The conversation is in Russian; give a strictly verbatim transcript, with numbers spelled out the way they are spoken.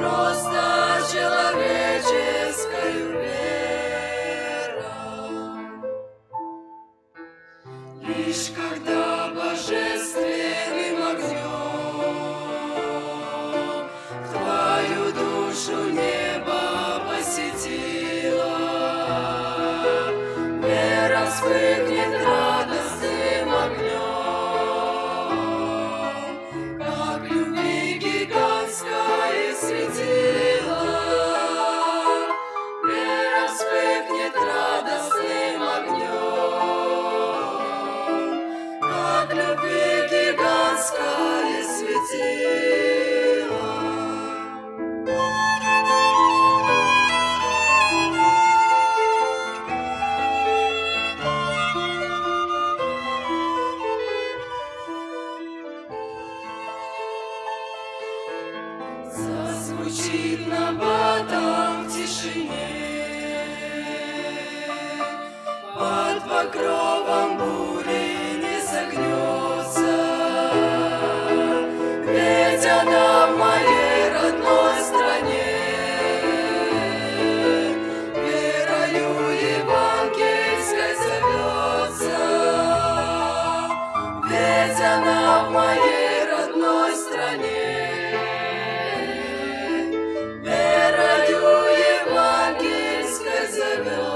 просто человеческою верой. Лишь когда божественным огнем в твою душу небо посетило, вера вспыхнет радостным огнем, как любви гигантское светило. Вера вспыхнет радостным огнем, как любви гигантское светило. Зазвучит набатом в тишине, под покровом бури не согнется, ведь она в моей родной стране, верою евангельской зовется, ведь она в моей родной стране. Верою евангельской зовется.